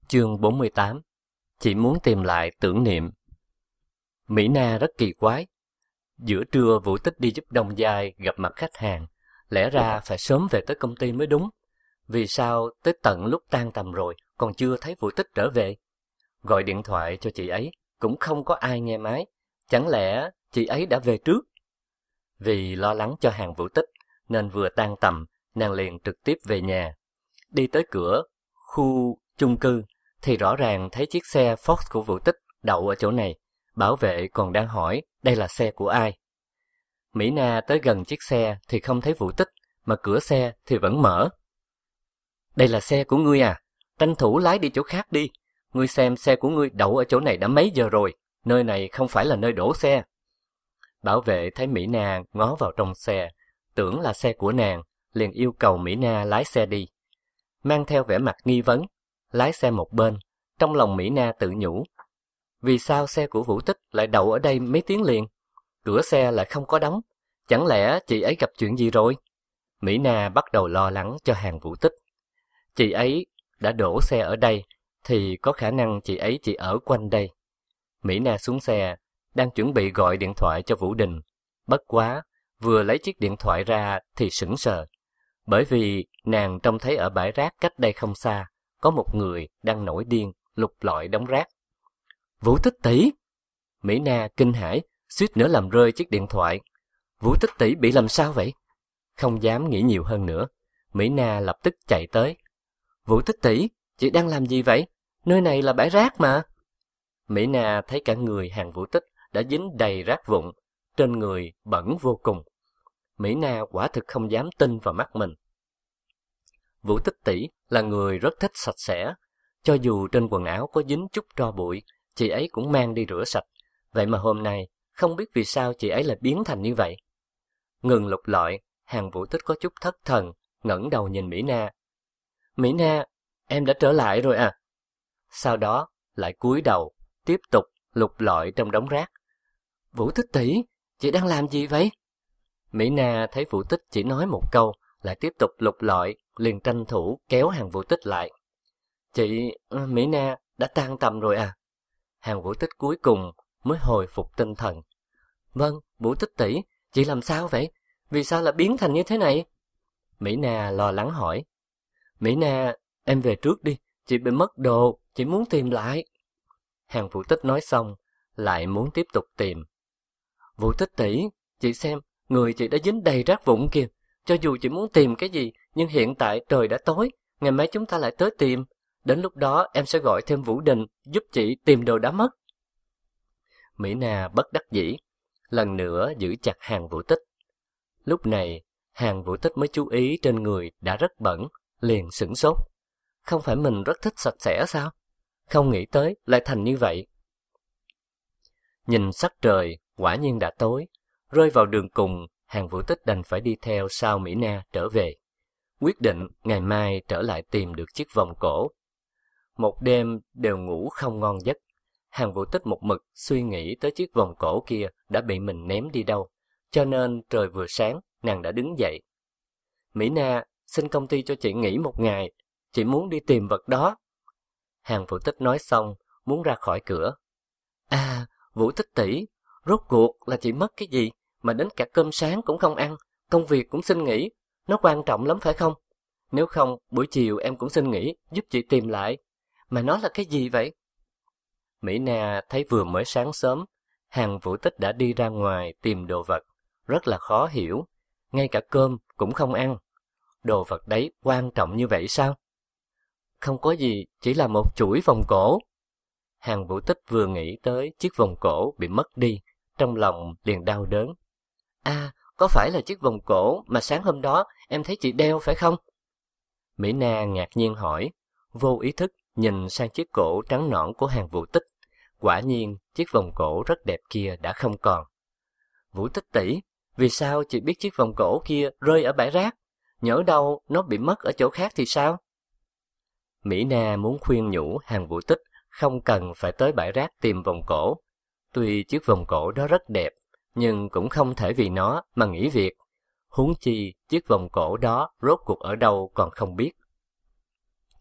Chương 48. Chị muốn tìm lại tưởng niệm. Mỹ Na rất kỳ quái. Giữa trưa Vũ Tích đi giúp Đông Giai gặp mặt khách hàng. Lẽ ra phải sớm về tới công ty mới đúng. Vì sao tới tận lúc tan tầm rồi còn chưa thấy Vũ Tích trở về? Gọi điện thoại cho chị ấy cũng không có ai nghe máy. Chẳng lẽ chị ấy đã về trước? Vì lo lắng cho hàng Vũ Tích nên vừa tan tầm nàng liền trực tiếp về nhà. Đi tới cửa khu chung cư thì rõ ràng thấy chiếc xe Ford của Vũ Tích đậu ở chỗ này. Bảo vệ còn đang hỏi đây là xe của ai. Mỹ Na tới gần chiếc xe thì không thấy Vũ Tích, mà cửa xe thì vẫn mở. Đây là xe của ngươi à? Tranh thủ lái đi chỗ khác đi. Ngươi xem xe của ngươi đậu ở chỗ này đã mấy giờ rồi. Nơi này không phải là nơi đổ xe. Bảo vệ thấy Mỹ Na ngó vào trong xe, tưởng là xe của nàng, liền yêu cầu Mỹ Na lái xe đi. Mang theo vẻ mặt nghi vấn, lái xe một bên, trong lòng Mỹ Na tự nhủ. Vì sao xe của Vũ Tích lại đậu ở đây mấy tiếng liền? Cửa xe lại không có đóng, chẳng lẽ chị ấy gặp chuyện gì rồi? Mỹ Na bắt đầu lo lắng cho hàng Vũ Tích. Chị ấy đã đổ xe ở đây, thì có khả năng chị ấy chỉ ở quanh đây. Mỹ Na xuống xe, đang chuẩn bị gọi điện thoại cho Vũ Đình. Bất quá, vừa lấy chiếc điện thoại ra thì sững sờ. Bởi vì nàng trông thấy ở bãi rác cách đây không xa, có một người đang nổi điên, lục lọi đống rác. Vũ Tích tỷ! Mỹ Na kinh hãi, suýt nữa làm rơi chiếc điện thoại. Vũ Tích tỷ bị làm sao vậy? Không dám nghĩ nhiều hơn nữa, Mỹ Na lập tức chạy tới. Vũ Tích tỷ, chị đang làm gì vậy? Nơi này là bãi rác mà. Mỹ Na thấy cả người hàng Vũ Tích đã dính đầy rác vụn, trên người bẩn vô cùng. Mỹ Na quả thực không dám tin vào mắt mình. Vũ Tích tỷ là người rất thích sạch sẽ, cho dù trên quần áo có dính chút tro bụi, chị ấy cũng mang đi rửa sạch. Vậy mà hôm nay, không biết vì sao chị ấy lại biến thành như vậy. Ngừng lục lọi, hàng Vũ Tích có chút thất thần, ngẩng đầu nhìn Mỹ Na. Mỹ Na, em đã trở lại rồi à? Sau đó, lại cúi đầu, tiếp tục lục lọi trong đống rác. Vũ Tích tỷ, chị đang làm gì vậy? Mỹ Na thấy Vũ Tích chỉ nói một câu, lại tiếp tục lục lọi, liền tranh thủ kéo hàng Vũ Tích lại. Chị, Mỹ Na, đã tan tầm rồi à? Hàng Vũ Tích cuối cùng mới hồi phục tinh thần. Vâng, Vũ Tích tỷ, chị làm sao vậy? Vì sao lại biến thành như thế này? Mỹ Na lo lắng hỏi. Mỹ Na, em về trước đi, chị bị mất đồ, chị muốn tìm lại. Hàng Vũ Tích nói xong, lại muốn tiếp tục tìm. Vũ Tích tỷ, chị xem, người chị đã dính đầy rác vụn kìa. Cho dù chị muốn tìm cái gì, nhưng hiện tại trời đã tối, ngày mai chúng ta lại tới tìm. Đến lúc đó em sẽ gọi thêm Vũ Đình giúp chị tìm đồ đã mất. Mỹ Na bất đắc dĩ, lần nữa giữ chặt hàng Vũ Tích. Lúc này, hàng Vũ Tích mới chú ý trên người đã rất bẩn, liền sửng sốt. Không phải mình rất thích sạch sẽ sao? Không nghĩ tới lại thành như vậy. Nhìn sắc trời, quả nhiên đã tối. Rơi vào đường cùng, hàng Vũ Tích đành phải đi theo sau Mỹ Na trở về. Quyết định ngày mai trở lại tìm được chiếc vòng cổ. Một đêm đều ngủ không ngon giấc. Hàng Vũ Tích một mực suy nghĩ tới chiếc vòng cổ kia đã bị mình ném đi đâu. Cho nên trời vừa sáng, nàng đã đứng dậy. Mỹ Na, xin công ty cho chị nghỉ một ngày. Chị muốn đi tìm vật đó. Hàng Vũ Tích nói xong, muốn ra khỏi cửa. À, Vũ Tích tỷ, rốt cuộc là chị mất cái gì mà đến cả cơm sáng cũng không ăn, công việc cũng xin nghỉ. Nó quan trọng lắm phải không? Nếu không, buổi chiều em cũng xin nghỉ, giúp chị tìm lại. Mà nó là cái gì vậy? Mỹ Na thấy vừa mới sáng sớm, hàng Vũ Tích đã đi ra ngoài tìm đồ vật, rất là khó hiểu. Ngay cả cơm cũng không ăn. Đồ vật đấy quan trọng như vậy sao? Không có gì, chỉ là một chuỗi vòng cổ. Hàng Vũ Tích vừa nghĩ tới chiếc vòng cổ bị mất đi, trong lòng liền đau đớn. À, có phải là chiếc vòng cổ mà sáng hôm đó em thấy chị đeo phải không? Mỹ Na ngạc nhiên hỏi, vô ý thức nhìn sang chiếc cổ trắng nõn của hàng Vũ Tích. Quả nhiên, chiếc vòng cổ rất đẹp kia đã không còn. Vũ Tích tỷ, vì sao chị biết chiếc vòng cổ kia rơi ở bãi rác? Nhỡ đâu nó bị mất ở chỗ khác thì sao? Mỹ Na muốn khuyên nhủ hàng Vũ Tích không cần phải tới bãi rác tìm vòng cổ. Tuy chiếc vòng cổ đó rất đẹp, nhưng cũng không thể vì nó mà nghỉ việc. Huống chi chiếc vòng cổ đó rốt cuộc ở đâu còn không biết.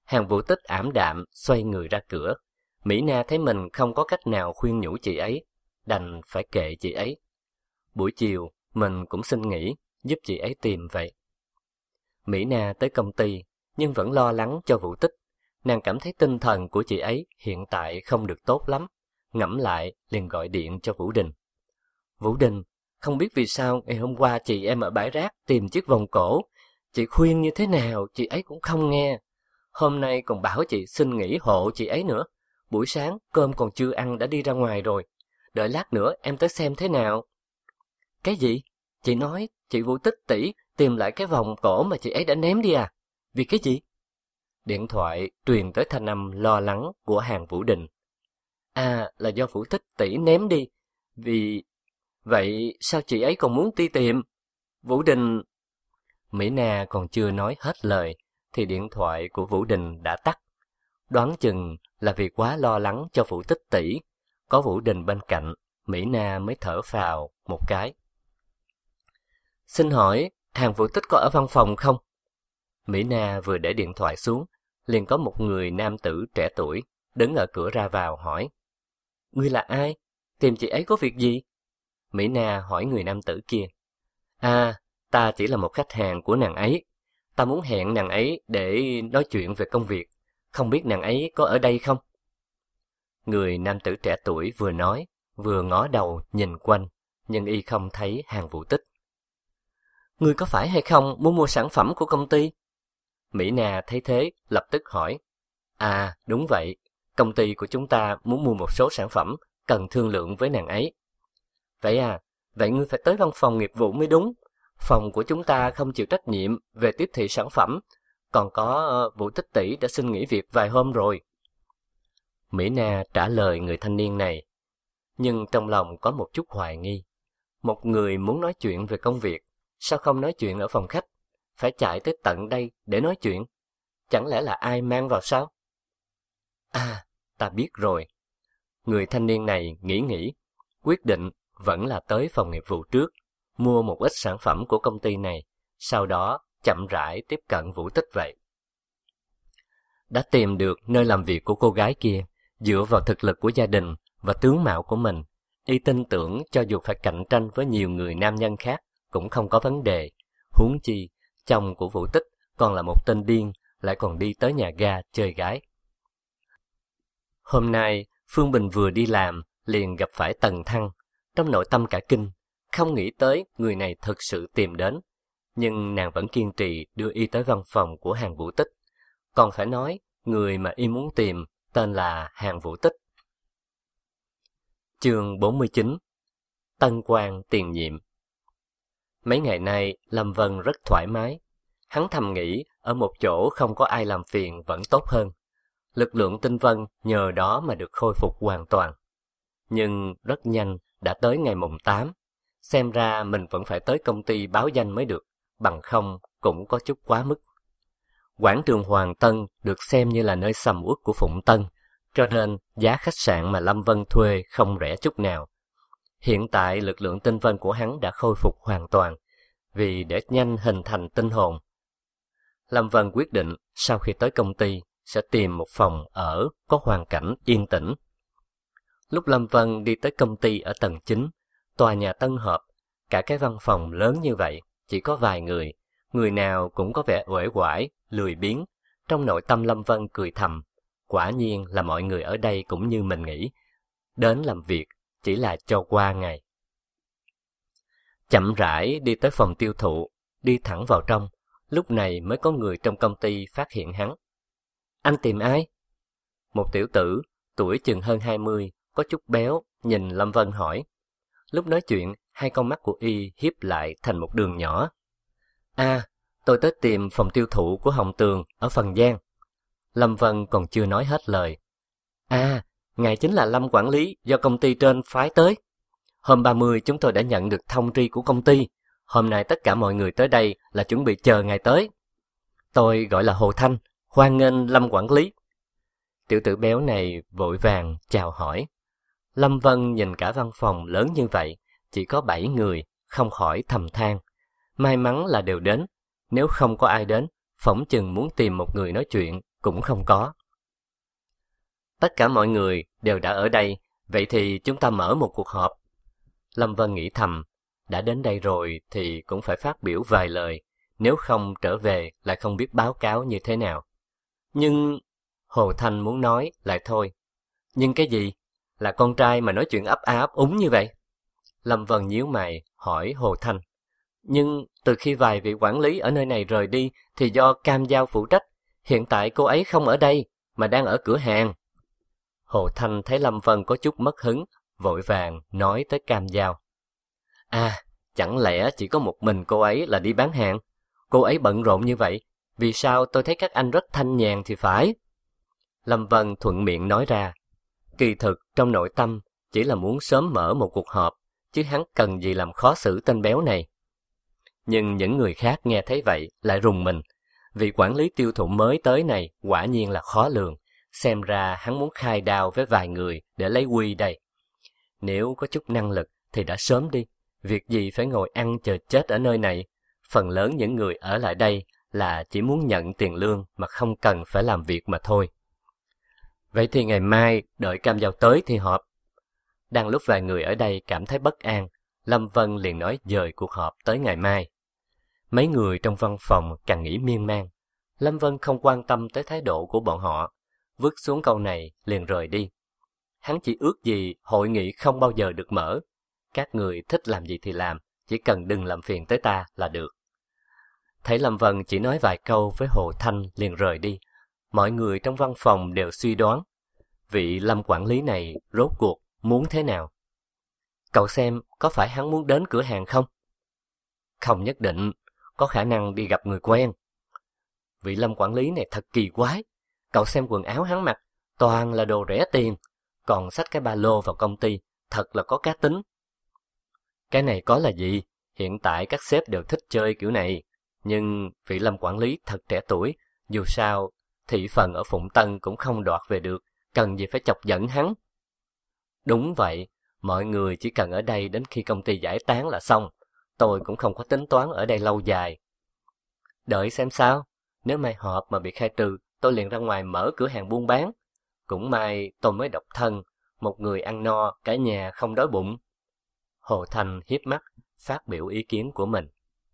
Hàng Vũ Tích ảm đạm xoay người ra cửa. Mỹ Na thấy mình không có cách nào khuyên nhủ chị ấy, đành phải kệ chị ấy. Buổi chiều, mình cũng xin nghỉ, giúp chị ấy tìm vậy. Mỹ Na tới công ty, nhưng vẫn lo lắng cho Vũ Tích. Nàng cảm thấy tinh thần của chị ấy hiện tại không được tốt lắm. Ngẫm lại, liền gọi điện cho Vũ Đình. Vũ Đình, không biết vì sao ngày hôm qua chị em ở bãi rác tìm chiếc vòng cổ. Chị khuyên như thế nào, chị ấy cũng không nghe. Hôm nay còn bảo chị xin nghỉ hộ chị ấy nữa. Buổi sáng, cơm còn chưa ăn đã đi ra ngoài rồi. Đợi lát nữa em tới xem thế nào. Cái gì? Chị nói chị Vũ Tích tỷ tìm lại cái vòng cổ mà chị ấy đã ném đi à? Vì cái gì? Điện thoại truyền tới thanh âm lo lắng của Hàng Vũ Đình. À, là do Vũ Tích tỷ ném đi. Vì... Vậy sao chị ấy còn muốn đi tìm? Vũ Đình... Mỹ Na còn chưa nói hết lời, thì điện thoại của Vũ Đình đã tắt. Đoán chừng là vì quá lo lắng cho Vũ Tích tỷ. Có Vũ Đình bên cạnh, Mỹ Na mới thở phào một cái. Xin hỏi, Hàng Vũ Tích có ở văn phòng không? Mỹ Na vừa để điện thoại xuống, liền có một người nam tử trẻ tuổi đứng ở cửa ra vào hỏi. Ngươi là ai? Tìm chị ấy có việc gì? Mỹ Na hỏi người nam tử kia. À, ta chỉ là một khách hàng của nàng ấy. Ta muốn hẹn nàng ấy để nói chuyện về công việc. Không biết nàng ấy có ở đây không? Người nam tử trẻ tuổi vừa nói, vừa ngó đầu nhìn quanh, nhưng y không thấy Hàng Vũ Tích. Ngươi có phải hay không muốn mua sản phẩm của công ty? Mỹ Na thấy thế, lập tức hỏi. À, đúng vậy. Công ty của chúng ta muốn mua một số sản phẩm, cần thương lượng với nàng ấy. Vậy à, vậy ngươi phải tới văn phòng nghiệp vụ mới đúng. Phòng của chúng ta không chịu trách nhiệm về tiếp thị sản phẩm, còn có Vũ Tích tỷ đã xin nghỉ việc vài hôm rồi. Mỹ Na trả lời người thanh niên này, nhưng trong lòng có một chút hoài nghi. Một người muốn nói chuyện về công việc, sao không nói chuyện ở phòng khách, phải chạy tới tận đây để nói chuyện? Chẳng lẽ là ai mang vào sao? À, ta biết rồi. Người thanh niên này nghĩ, quyết định vẫn là tới phòng nghiệp vụ trước, mua một ít sản phẩm của công ty này, sau đó chậm rãi tiếp cận Vũ Tích vậy. Đã tìm được nơi làm việc của cô gái kia, dựa vào thực lực của gia đình và tướng mạo của mình, y tin tưởng cho dù phải cạnh tranh với nhiều người nam nhân khác cũng không có vấn đề. Huống chi, chồng của Vũ Tích còn là một tên điên, lại còn đi tới nhà ga chơi gái. Hôm nay, Phương Bình vừa đi làm, liền gặp phải Tần Thăng. Trong nội tâm cả kinh, không nghĩ tới người này thực sự tìm đến. Nhưng nàng vẫn kiên trì đưa y tới văn phòng của Hàng Vũ Tích. Còn phải nói, người mà y muốn tìm tên là Hàng Vũ Tích. Chương 49. Tân quan tiền nhiệm. Mấy ngày nay, Lâm Vân rất thoải mái. Hắn thầm nghĩ, ở một chỗ không có ai làm phiền vẫn tốt hơn. Lực lượng tinh vân nhờ đó mà được khôi phục hoàn toàn. Nhưng rất nhanh đã tới ngày mùng 8. Xem ra mình vẫn phải tới công ty báo danh mới được, bằng không cũng có chút quá mức. Quảng trường Hoàng Tân được xem như là nơi sầm uất của Phụng Tân, cho nên giá khách sạn mà Lâm Vân thuê không rẻ chút nào. Hiện tại lực lượng tinh vân của hắn đã khôi phục hoàn toàn, vì để nhanh hình thành tinh hồn. Lâm Vân quyết định sau khi tới công ty sẽ tìm một phòng ở có hoàn cảnh yên tĩnh. Lúc Lâm Vân đi tới công ty ở tầng 9, tòa nhà tân hợp, cả cái văn phòng lớn như vậy, chỉ có vài người, người nào cũng có vẻ uể oải, lười biếng. Trong nội tâm Lâm Vân cười thầm, quả nhiên là mọi người ở đây cũng như mình nghĩ, đến làm việc chỉ là cho qua ngày. Chậm rãi đi tới phòng tiêu thụ, đi thẳng vào trong, lúc này mới có người trong công ty phát hiện hắn. Anh tìm ai? Một tiểu tử, tuổi chừng hơn 20, có chút béo, nhìn Lâm Vân hỏi. Lúc nói chuyện, hai con mắt của y hiếp lại thành một đường nhỏ. À, tôi tới tìm phòng tiêu thụ của Hồng Tường ở Phần Giang. Lâm Vân còn chưa nói hết lời. À, ngài chính là Lâm quản lý do công ty trên phái tới. Hôm 30 chúng tôi đã nhận được thông tri của công ty. Hôm nay tất cả mọi người tới đây là chuẩn bị chờ ngài tới. Tôi gọi là Hồ Thanh, hoan nghênh Lâm quản lý. Tiểu tử béo này vội vàng chào hỏi. Lâm Vân nhìn cả văn phòng lớn như vậy, chỉ có 7 người, không khỏi thầm than. May mắn là đều đến, nếu không có ai đến, phỏng chừng muốn tìm một người nói chuyện cũng không có. Tất cả mọi người đều đã ở đây, vậy thì chúng ta mở một cuộc họp. Lâm Vân nghĩ thầm, đã đến đây rồi thì cũng phải phát biểu vài lời, nếu không trở về lại không biết báo cáo như thế nào. Nhưng Hồ Thanh muốn nói lại thôi. Nhưng cái gì? Là con trai mà nói chuyện ấp a ấp úng như vậy? Lâm Vân nhíu mày hỏi Hồ Thanh. Nhưng từ khi vài vị quản lý ở nơi này rời đi thì do Cam Giao phụ trách, hiện tại cô ấy không ở đây mà đang ở cửa hàng. Hồ Thanh thấy Lâm Vân có chút mất hứng, vội vàng nói tới Cam Giao. À, chẳng lẽ chỉ có một mình cô ấy là đi bán hàng? Cô ấy bận rộn như vậy, vì sao tôi thấy các anh rất thanh nhàn thì phải? Lâm Vân thuận miệng nói ra. Kỳ thực trong nội tâm chỉ là muốn sớm mở một cuộc họp, chứ hắn cần gì làm khó xử tên béo này. Nhưng những người khác nghe thấy vậy lại rùng mình. Vị quản lý tiêu thụ mới tới này quả nhiên là khó lường. Xem ra hắn muốn khai đao với vài người để lấy quy đây. Nếu có chút năng lực thì đã sớm đi. Việc gì phải ngồi ăn chờ chết ở nơi này. Phần lớn những người ở lại đây là chỉ muốn nhận tiền lương mà không cần phải làm việc mà thôi. Vậy thì ngày mai đợi Cam Giao tới thì họp. Đang lúc vài người ở đây cảm thấy bất an, Lâm Vân liền nói dời cuộc họp tới ngày mai. Mấy người trong văn phòng càng nghĩ miên man. Lâm Vân không quan tâm tới thái độ của bọn họ, vứt xuống câu này liền rời đi. Hắn chỉ ước gì hội nghị không bao giờ được mở. Các người thích làm gì thì làm, chỉ cần đừng làm phiền tới ta là được. Thấy Lâm Vân chỉ nói vài câu với Hồ Thanh liền rời đi. Mọi người trong văn phòng đều suy đoán, vị Lâm quản lý này rốt cuộc muốn thế nào? Cậu xem có phải hắn muốn đến cửa hàng không? Không nhất định, có khả năng đi gặp người quen. Vị Lâm quản lý này thật kỳ quái. Cậu xem quần áo hắn mặc, toàn là đồ rẻ tiền, còn xách cái ba lô vào công ty, thật là có cá tính. Cái này có là gì? Hiện tại các sếp đều thích chơi kiểu này. Nhưng vị Lâm quản lý thật trẻ tuổi, dù sao thị phần ở Phụng Tân cũng không đoạt về được, cần gì phải chọc giận hắn. Đúng vậy, mọi người chỉ cần ở đây đến khi công ty giải tán là xong. Tôi cũng không có tính toán ở đây lâu dài. Đợi xem sao, nếu mai họp mà bị khai trừ, tôi liền ra ngoài mở cửa hàng buôn bán. Cũng may tôi mới độc thân, một người ăn no, cả nhà không đói bụng. Hồ Thanh hiếp mắt, phát biểu ý kiến của mình.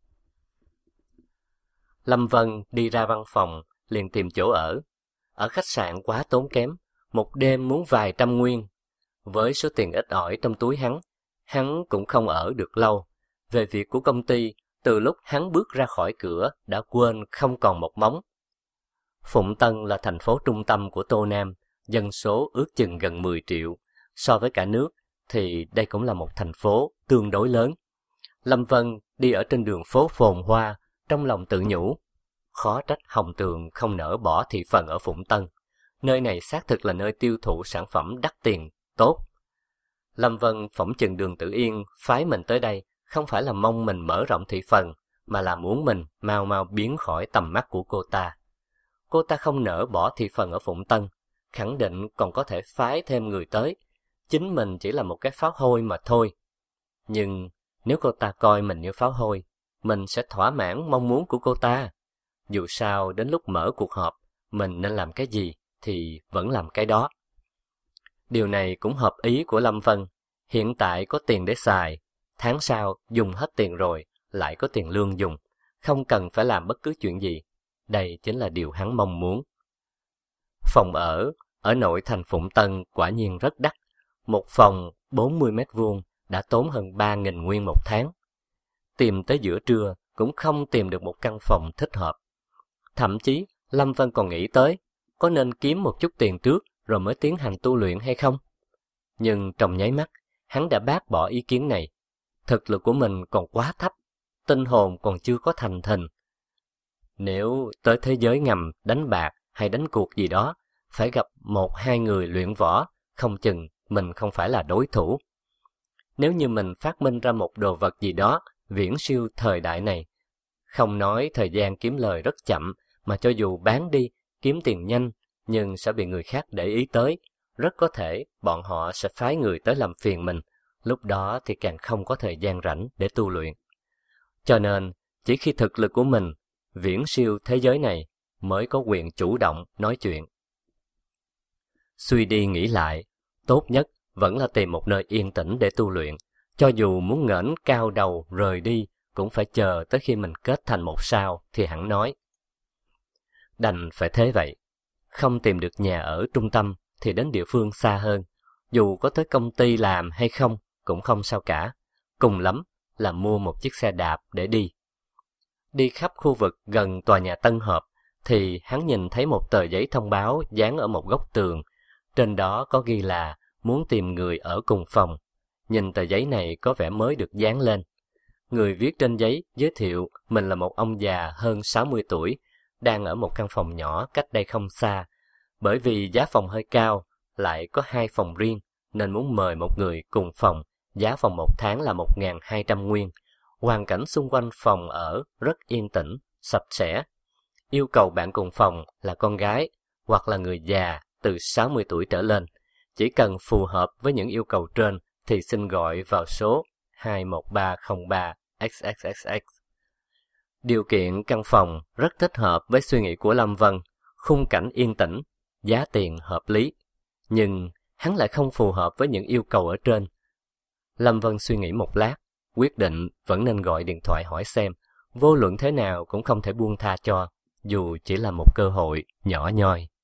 Lâm Vân đi ra văn phòng, liền tìm chỗ ở. Ở khách sạn quá tốn kém, một đêm muốn vài trăm nguyên. Với số tiền ít ỏi trong túi hắn cũng không ở được lâu. Về việc của công ty, từ lúc hắn bước ra khỏi cửa đã quên không còn một móng. Phụng Tân là thành phố trung tâm của Tô Nam, dân số ước chừng gần 10 triệu. So với cả nước thì đây cũng là một thành phố tương đối lớn. Lâm Vân đi ở trên đường phố phồn hoa, trong lòng tự nhủ. Khó trách Hồng Tường không nỡ bỏ thị phần ở Phụng Tân. Nơi này xác thực là nơi tiêu thụ sản phẩm đắt tiền, tốt. Lâm Vân phỏng chừng Đường Tử Yên phái mình tới đây không phải là mong mình mở rộng thị phần, mà là muốn mình mau mau biến khỏi tầm mắt của cô ta. Cô ta không nỡ bỏ thị phần ở Phụng Tân, khẳng định còn có thể phái thêm người tới. Chính mình chỉ là một cái pháo hôi mà thôi. Nhưng nếu cô ta coi mình như pháo hôi, mình sẽ thỏa mãn mong muốn của cô ta. Dù sao đến lúc mở cuộc họp, mình nên làm cái gì thì vẫn làm cái đó. Điều này cũng hợp ý của Lâm Vân. Hiện tại có tiền để xài, tháng sau dùng hết tiền rồi, lại có tiền lương dùng, không cần phải làm bất cứ chuyện gì. Đây chính là điều hắn mong muốn. Phòng ở nội thành Phụng Tân quả nhiên rất đắt. Một phòng 40 mét vuông đã tốn hơn 3.000 nguyên một tháng. Tìm tới giữa trưa cũng không tìm được một căn phòng thích hợp. Thậm chí Lâm Vân còn nghĩ tới có nên kiếm một chút tiền trước rồi mới tiến hành tu luyện hay không. Nhưng trong nháy mắt, hắn đã bác bỏ ý kiến này. Thực lực của mình còn quá thấp, tinh hồn còn chưa có thành thhình. Nếu tới thế giới ngầm đánh bạc hay đánh cuộc gì đó, phải gặp 1-2 người luyện võ, không chừng mình không phải là đối thủ. Nếu như mình phát minh ra một đồ vật gì đó viễn siêu thời đại này, không nói thời gian kiếm lời rất chậm, mà cho dù bán đi, kiếm tiền nhanh, nhưng sẽ bị người khác để ý tới. Rất có thể bọn họ sẽ phái người tới làm phiền mình, lúc đó thì càng không có thời gian rảnh để tu luyện. Cho nên, chỉ khi thực lực của mình viễn siêu thế giới này, mới có quyền chủ động nói chuyện. Suy đi nghĩ lại, tốt nhất vẫn là tìm một nơi yên tĩnh để tu luyện. Cho dù muốn ngẩng cao đầu rời đi, cũng phải chờ tới khi mình kết thành một sao thì hẳn nói. Đành phải thế vậy. Không tìm được nhà ở trung tâm thì đến địa phương xa hơn. Dù có tới công ty làm hay không cũng không sao cả. Cùng lắm là mua một chiếc xe đạp để đi. Đi khắp khu vực gần tòa nhà Tân Hợp thì hắn nhìn thấy một tờ giấy thông báo dán ở một góc tường. Trên đó có ghi là muốn tìm người ở cùng phòng. Nhìn tờ giấy này có vẻ mới được dán lên. Người viết trên giấy giới thiệu mình là một ông già hơn 60 tuổi, đang ở một căn phòng nhỏ cách đây không xa. Bởi vì giá phòng hơi cao, lại có 2 phòng riêng, nên muốn mời một người cùng phòng, giá phòng 1 tháng là 1.200 nguyên. Hoàn cảnh xung quanh phòng ở rất yên tĩnh, sạch sẽ. Yêu cầu bạn cùng phòng là con gái, hoặc là người già từ 60 tuổi trở lên. Chỉ cần phù hợp với những yêu cầu trên thì xin gọi vào số 21303XXXX. Điều kiện căn phòng rất thích hợp với suy nghĩ của Lâm Vân, khung cảnh yên tĩnh, giá tiền hợp lý. Nhưng hắn lại không phù hợp với những yêu cầu ở trên. Lâm Vân suy nghĩ một lát, quyết định vẫn nên gọi điện thoại hỏi xem, vô luận thế nào cũng không thể buông tha cho, dù chỉ là một cơ hội nhỏ nhoi.